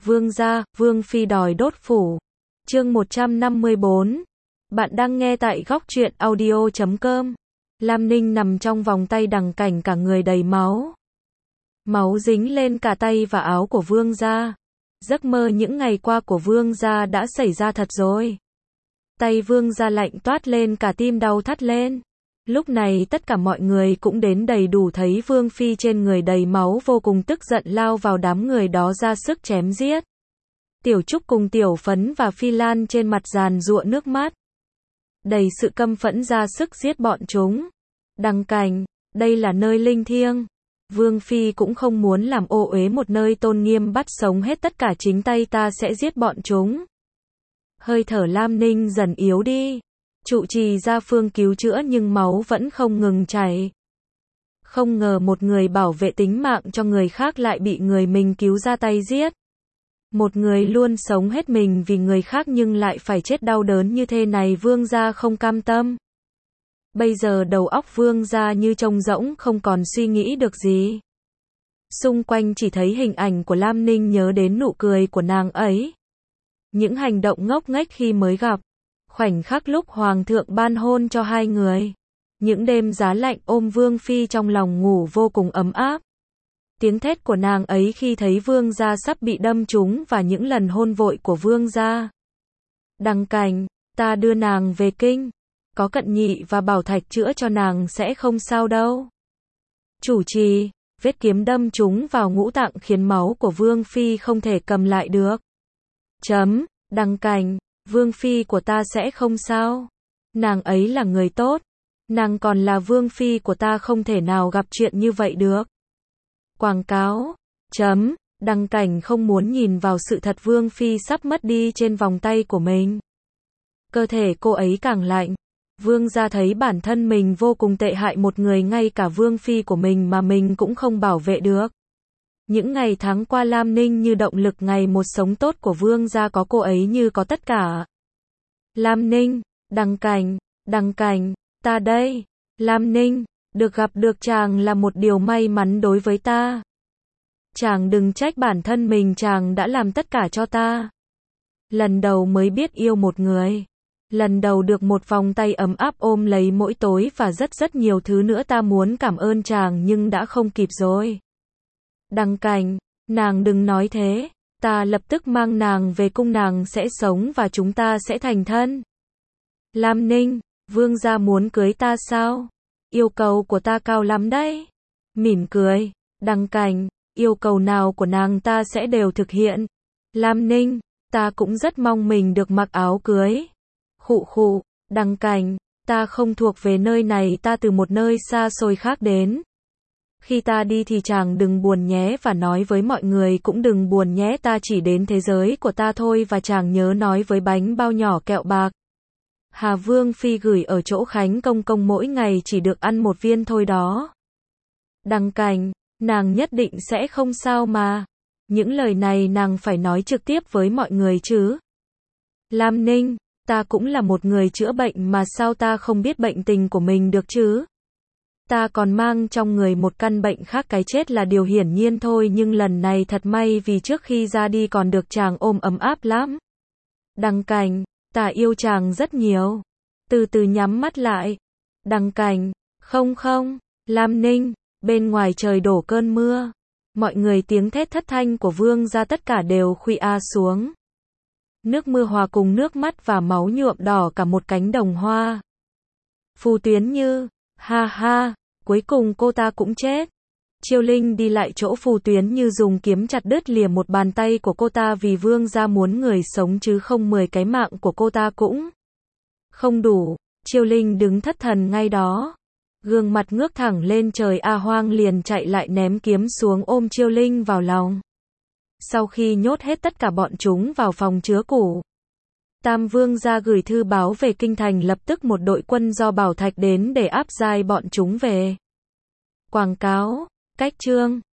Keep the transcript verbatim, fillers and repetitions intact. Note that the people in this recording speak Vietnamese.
Vương gia, Vương phi đòi đốt phủ. Chương một trăm năm mươi bốn. Bạn đang nghe tại góc truyện audio chấm com. Lam Ninh nằm trong vòng tay Đằng Cảnh, cả người đầy máu. Máu dính lên cả tay và áo của Vương gia. Giấc mơ những ngày qua của Vương gia đã xảy ra thật rồi. Tay Vương gia lạnh toát lên, cả tim đau thắt lên. Lúc này tất cả mọi người cũng đến đầy đủ, thấy Vương phi trên người đầy máu vô cùng tức giận, lao vào đám người đó ra sức chém giết. Tiểu Trúc cùng Tiểu Phấn và Phi Lan trên mặt giàn giụa nước mắt, đầy sự căm phẫn ra sức giết bọn chúng. Đằng Cảnh, đây là nơi linh thiêng. Vương phi cũng không muốn làm ô uế một nơi tôn nghiêm, bắt sống hết tất cả chính tay ta sẽ giết bọn chúng. Hơi thở Lam Ninh dần yếu đi. Trụ trì ra phương cứu chữa nhưng máu vẫn không ngừng chảy. Không ngờ một người bảo vệ tính mạng cho người khác lại bị người mình cứu ra tay giết. Một người luôn sống hết mình vì người khác nhưng lại phải chết đau đớn như thế này, Vương gia không cam tâm. Bây giờ đầu óc Vương gia như trống rỗng, không còn suy nghĩ được gì. Xung quanh chỉ thấy hình ảnh của Lam Ninh, nhớ đến nụ cười của nàng ấy. Những hành động ngốc nghếch khi mới gặp. Khoảnh khắc lúc Hoàng thượng ban hôn cho hai người. Những đêm giá lạnh ôm Vương phi trong lòng ngủ vô cùng ấm áp. Tiếng thét của nàng ấy khi thấy Vương gia sắp bị đâm trúng và những lần hôn vội của Vương gia. Đằng Cảnh, ta đưa nàng về kinh. Có Cận Nhị và Bảo Thạch chữa cho nàng sẽ không sao đâu. Chủ trì, vết kiếm đâm trúng vào ngũ tạng khiến máu của Vương phi không thể cầm lại được. Chấm, Đằng Cảnh, Vương phi của ta sẽ không sao. Nàng ấy là người tốt. Nàng còn là Vương phi của ta, không thể nào gặp chuyện như vậy được. Quảng cáo. Chấm, Đằng Cảnh không muốn nhìn vào sự thật Vương phi sắp mất đi trên vòng tay của mình. Cơ thể cô ấy càng lạnh. Vương gia thấy bản thân mình vô cùng tệ hại, một người ngay cả Vương phi của mình mà mình cũng không bảo vệ được. Những ngày tháng qua Lam Ninh như động lực ngày một sống tốt của Vương gia, có cô ấy như có tất cả. Lam Ninh, Đằng Cảnh, Đằng Cảnh, ta đây. Lam Ninh, được gặp được chàng là một điều may mắn đối với ta. Chàng đừng trách bản thân mình, chàng đã làm tất cả cho ta. Lần đầu mới biết yêu một người. Lần đầu được một vòng tay ấm áp ôm lấy mỗi tối và rất rất nhiều thứ nữa, ta muốn cảm ơn chàng nhưng đã không kịp rồi. Đằng Cảnh, nàng đừng nói thế, ta lập tức mang nàng về cung, nàng sẽ sống và chúng ta sẽ thành thân. Lam Ninh, Vương gia muốn cưới ta sao? Yêu cầu của ta cao lắm đấy. Mỉm cười, Đằng Cảnh, yêu cầu nào của nàng ta sẽ đều thực hiện. Lam Ninh, ta cũng rất mong mình được mặc áo cưới. Khụ khụ, Đằng Cảnh, ta không thuộc về nơi này, ta từ một nơi xa xôi khác đến. Khi ta đi thì chàng đừng buồn nhé, và nói với mọi người cũng đừng buồn nhé, ta chỉ đến thế giới của ta thôi, và chàng nhớ nói với bánh bao nhỏ kẹo bạc Hà Vương phi gửi ở chỗ Khánh Công Công mỗi ngày chỉ được ăn một viên thôi đó. Đằng Cảnh, nàng nhất định sẽ không sao mà. Những lời này nàng phải nói trực tiếp với mọi người chứ. Lam Ninh, ta cũng là một người chữa bệnh mà, sao ta không biết bệnh tình của mình được chứ? Ta còn mang trong người một căn bệnh khác, cái chết là điều hiển nhiên thôi, nhưng lần này thật may vì trước khi ra đi còn được chàng ôm ấm áp lắm. Đằng Cảnh, ta yêu chàng rất nhiều. Từ từ nhắm mắt lại. Đằng Cảnh, không không. Lam Ninh, bên ngoài trời đổ cơn mưa. Mọi người tiếng thét thất thanh của Vương gia tất cả đều khuy a xuống. Nước mưa hòa cùng nước mắt và máu nhuộm đỏ cả một cánh đồng hoa. Phù Tuyến Như, ha ha, cuối cùng cô ta cũng chết. Chiêu Linh đi lại chỗ Phù Tuyến Như, dùng kiếm chặt đứt lìa một bàn tay của cô ta, vì Vương gia muốn người sống chứ không mười cái mạng của cô ta cũng không đủ. Chiêu Linh đứng thất thần ngay đó, gương mặt ngước thẳng lên trời. A Hoang liền chạy lại ném kiếm xuống, ôm Chiêu Linh vào lòng. Sau khi nhốt hết tất cả bọn chúng vào phòng chứa củ, Tam Vương gia gửi thư báo về kinh thành, lập tức một đội quân do Bảo Thạch đến để áp giải bọn chúng về. Quảng cáo. Cách chương